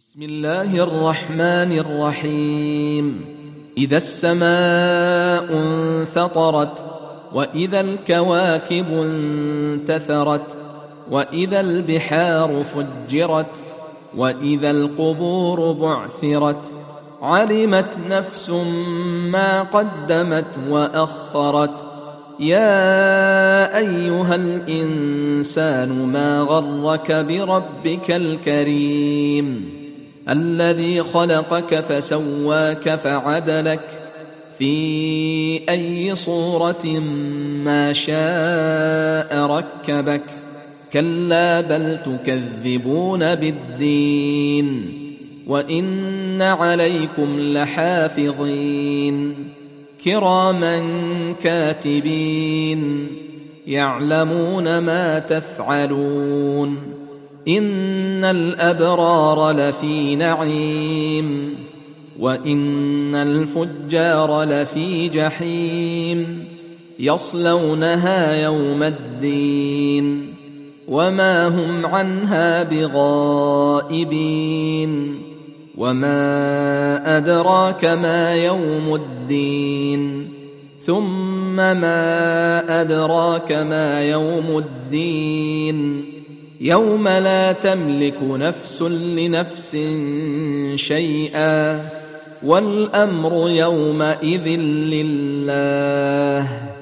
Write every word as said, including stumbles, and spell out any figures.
بسم الله الرحمن الرحيم. إذا السماء انفطرت، وإذا الكواكب انتثرت، وإذا البحار فجرت، وإذا القبور بعثرت، علمت نفس ما قدمت وأخرت. يا أيها الإنسان ما غرك بربك الكريم الذي خلقك فسواك فعدلك في أي صورة ما شاء ركبك. كلا بل تكذبون بالدين، وإن عليكم لحافظين كراما كاتبين يعلمون ما تفعلون. إن الأبرار لفي نعيم، وإن الفجار لفي جحيم يصلونها يوم الدين وما هم عنها بغائبين. وما أدراك ما يوم الدين، ثم ما أدراك ما يوم الدين. يوم لا تملك نفس لنفس شيئا، والأمر يومئذ لله.